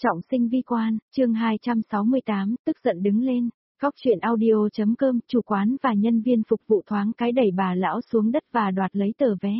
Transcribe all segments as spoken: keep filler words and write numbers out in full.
Trọng sinh vi quan, chương hai trăm sáu mươi tám, tức giận đứng lên. Góc truyện audio.com, chủ quán và nhân viên phục vụ thoáng cái đẩy bà lão xuống đất và đoạt lấy tờ vé.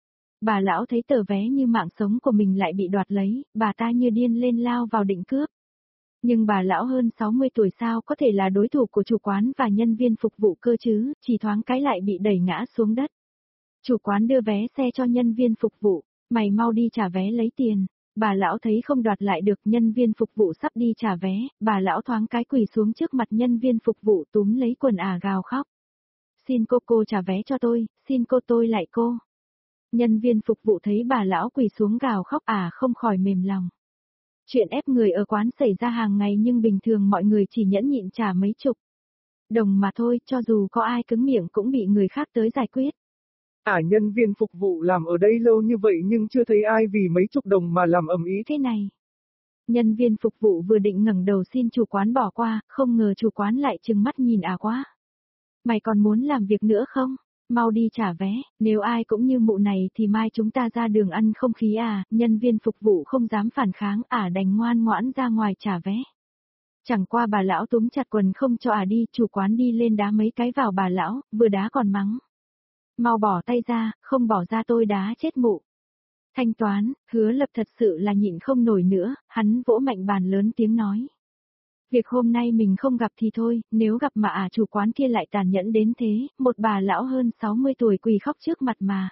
Bà lão thấy tờ vé như mạng sống của mình lại bị đoạt lấy, bà ta như điên lên lao vào định cướp. Nhưng bà lão hơn sáu mươi tuổi sao có thể là đối thủ của chủ quán và nhân viên phục vụ cơ chứ, chỉ thoáng cái lại bị đẩy ngã xuống đất. Chủ quán đưa vé xe cho nhân viên phục vụ, mày mau đi trả vé lấy tiền. Bà lão thấy không đoạt lại được, nhân viên phục vụ sắp đi trả vé, bà lão thoáng cái quỳ xuống trước mặt nhân viên phục vụ túm lấy quần ả gào khóc. Xin cô cô trả vé cho tôi, xin cô tôi lại cô. Nhân viên phục vụ thấy bà lão quỳ xuống gào khóc ả không khỏi mềm lòng. Chuyện ép người ở quán xảy ra hàng ngày nhưng bình thường mọi người chỉ nhẫn nhịn trả mấy chục đồng mà thôi, cho dù có ai cứng miệng cũng bị người khác tới giải quyết. Ả à, nhân viên phục vụ làm ở đây lâu như vậy nhưng chưa thấy ai vì mấy chục đồng mà làm ầm ĩ thế này. Nhân viên phục vụ vừa định ngẩng đầu xin chủ quán bỏ qua, không ngờ chủ quán lại trừng mắt nhìn ả quá. Mày còn muốn làm việc nữa không? Mau đi trả vé, nếu ai cũng như mụ này thì mai chúng ta ra đường ăn không khí à, nhân viên phục vụ không dám phản kháng, ả đành ngoan ngoãn ra ngoài trả vé. Chẳng qua bà lão túm chặt quần không cho ả đi, chủ quán đi lên đá mấy cái vào bà lão, vừa đá còn mắng. Mau bỏ tay ra, không bỏ ra tôi đá chết mụ. Thanh toán, Hứa Lập thật sự là nhịn không nổi nữa, hắn vỗ mạnh bàn lớn tiếng nói. Việc hôm nay mình không gặp thì thôi, nếu gặp mà ả à, chủ quán kia lại tàn nhẫn đến thế, một bà lão hơn sáu mươi tuổi quỳ khóc trước mặt mà.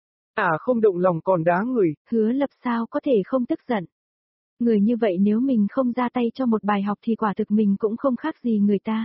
Ả à, không động lòng còn đá người. Hứa Lập sao có thể không tức giận. Người như vậy nếu mình không ra tay cho một bài học thì quả thực mình cũng không khác gì người ta.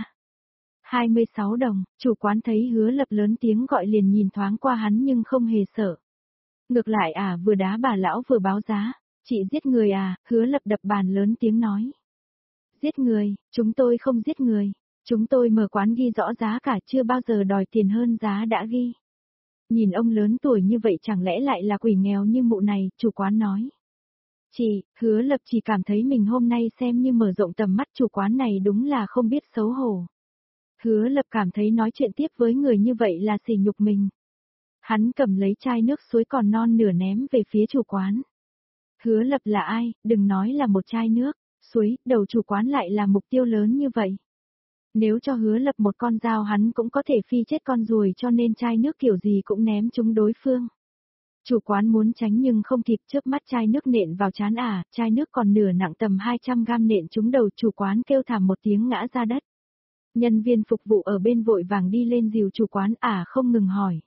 hai mươi sáu đồng, chủ quán thấy Hứa Lập lớn tiếng gọi liền nhìn thoáng qua hắn nhưng không hề sợ. Ngược lại à vừa đá bà lão vừa báo giá, chị giết người à, Hứa Lập đập bàn lớn tiếng nói. Giết người, chúng tôi không giết người, chúng tôi mở quán ghi rõ giá cả chưa bao giờ đòi tiền hơn giá đã ghi. Nhìn ông lớn tuổi như vậy chẳng lẽ lại là quỷ nghèo như mụ này, chủ quán nói. Chị, Hứa Lập chỉ cảm thấy mình hôm nay xem như mở rộng tầm mắt, chủ quán này đúng là không biết xấu hổ. Hứa Lập cảm thấy nói chuyện tiếp với người như vậy là sỉ nhục mình. Hắn cầm lấy chai nước suối còn non nửa ném về phía chủ quán. Hứa Lập là ai, đừng nói là một chai nước, suối, đầu chủ quán lại là mục tiêu lớn như vậy. Nếu cho Hứa Lập một con dao hắn cũng có thể phi chết con ruồi cho nên chai nước kiểu gì cũng ném trúng đối phương. Chủ quán muốn tránh nhưng không kịp, chớp mắt chai nước nện vào trán ả, chai nước còn nửa nặng tầm hai trăm gam nện trúng đầu, chủ quán kêu thảm một tiếng ngã ra đất. Nhân viên phục vụ ở bên vội vàng đi lên dìu chủ quán, ả không ngừng hỏi.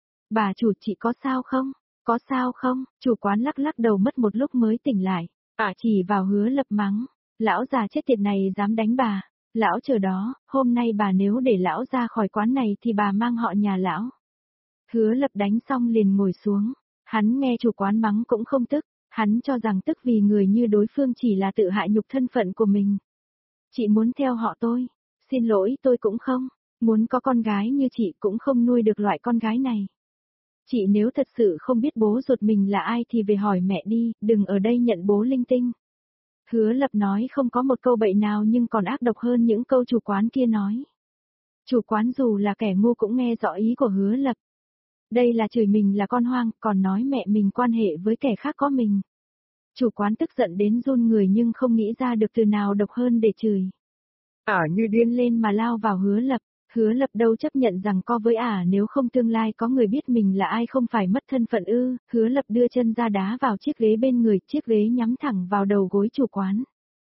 Bà chủ chị có sao không? Có sao không? Chủ quán lắc lắc đầu mất một lúc mới tỉnh lại. Ả chỉ vào Hứa Lập mắng. Lão già chết tiệt này dám đánh bà. Lão chờ đó, hôm nay bà nếu để lão ra khỏi quán này thì bà mang họ nhà lão. Hứa Lập đánh xong liền ngồi xuống. Hắn nghe chủ quán mắng cũng không tức. Hắn cho rằng tức vì người như đối phương chỉ là tự hạ nhục thân phận của mình. Chị muốn theo họ tôi. Xin lỗi tôi cũng không. Muốn có con gái như chị cũng không nuôi được loại con gái này. Chị nếu thật sự không biết bố ruột mình là ai thì về hỏi mẹ đi, đừng ở đây nhận bố linh tinh. Hứa Lập nói không có một câu bậy nào nhưng còn ác độc hơn những câu chủ quán kia nói. Chủ quán dù là kẻ ngu cũng nghe rõ ý của Hứa Lập. Đây là chửi mình là con hoang, còn nói mẹ mình quan hệ với kẻ khác có mình. Chủ quán tức giận đến run người nhưng không nghĩ ra được từ nào độc hơn để chửi. Ả à, như điên lên mà lao vào Hứa Lập. Hứa Lập đâu chấp nhận rằng co với ả, nếu không tương lai có người biết mình là ai không phải mất thân phận ư. Hứa Lập đưa chân ra đá vào chiếc ghế bên người, chiếc ghế nhắm thẳng vào đầu gối chủ quán.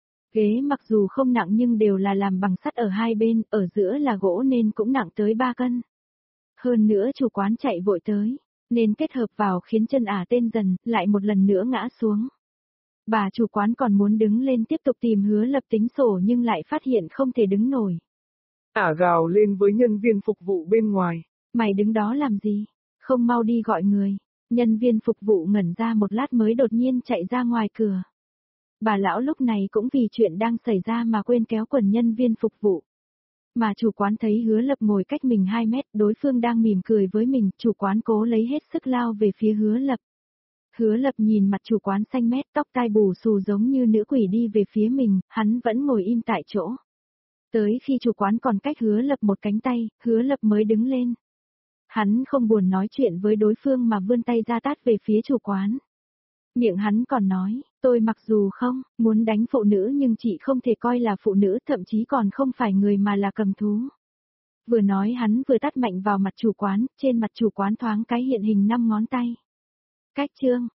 Ghế mặc dù không nặng nhưng đều là làm bằng sắt ở hai bên, ở giữa là gỗ nên cũng nặng tới ba cân. Hơn nữa chủ quán chạy vội tới, nên kết hợp vào khiến chân ả tên dần, lại một lần nữa ngã xuống. Bà chủ quán còn muốn đứng lên tiếp tục tìm Hứa Lập tính sổ nhưng lại phát hiện không thể đứng nổi. Ả à, gào lên với nhân viên phục vụ bên ngoài. Mày đứng đó làm gì? Không mau đi gọi người. Nhân viên phục vụ ngẩn ra một lát mới đột nhiên chạy ra ngoài cửa. Bà lão lúc này cũng vì chuyện đang xảy ra mà quên kéo quần nhân viên phục vụ. Mà chủ quán thấy Hứa Lập ngồi cách mình hai mét, đối phương đang mỉm cười với mình, chủ quán cố lấy hết sức lao về phía Hứa Lập. Hứa Lập nhìn mặt chủ quán xanh mét, tóc tai bù xù giống như nữ quỷ đi về phía mình, hắn vẫn ngồi im tại chỗ. Tới khi chủ quán còn cách Hứa Lập một cánh tay, Hứa Lập mới đứng lên. Hắn không buồn nói chuyện với đối phương mà vươn tay ra tát về phía chủ quán. Miệng hắn còn nói, tôi mặc dù không muốn đánh phụ nữ nhưng chị không thể coi là phụ nữ, thậm chí còn không phải người mà là cầm thú. Vừa nói hắn vừa tát mạnh vào mặt chủ quán, trên mặt chủ quán thoáng cái hiện hình năm ngón tay. Cách chương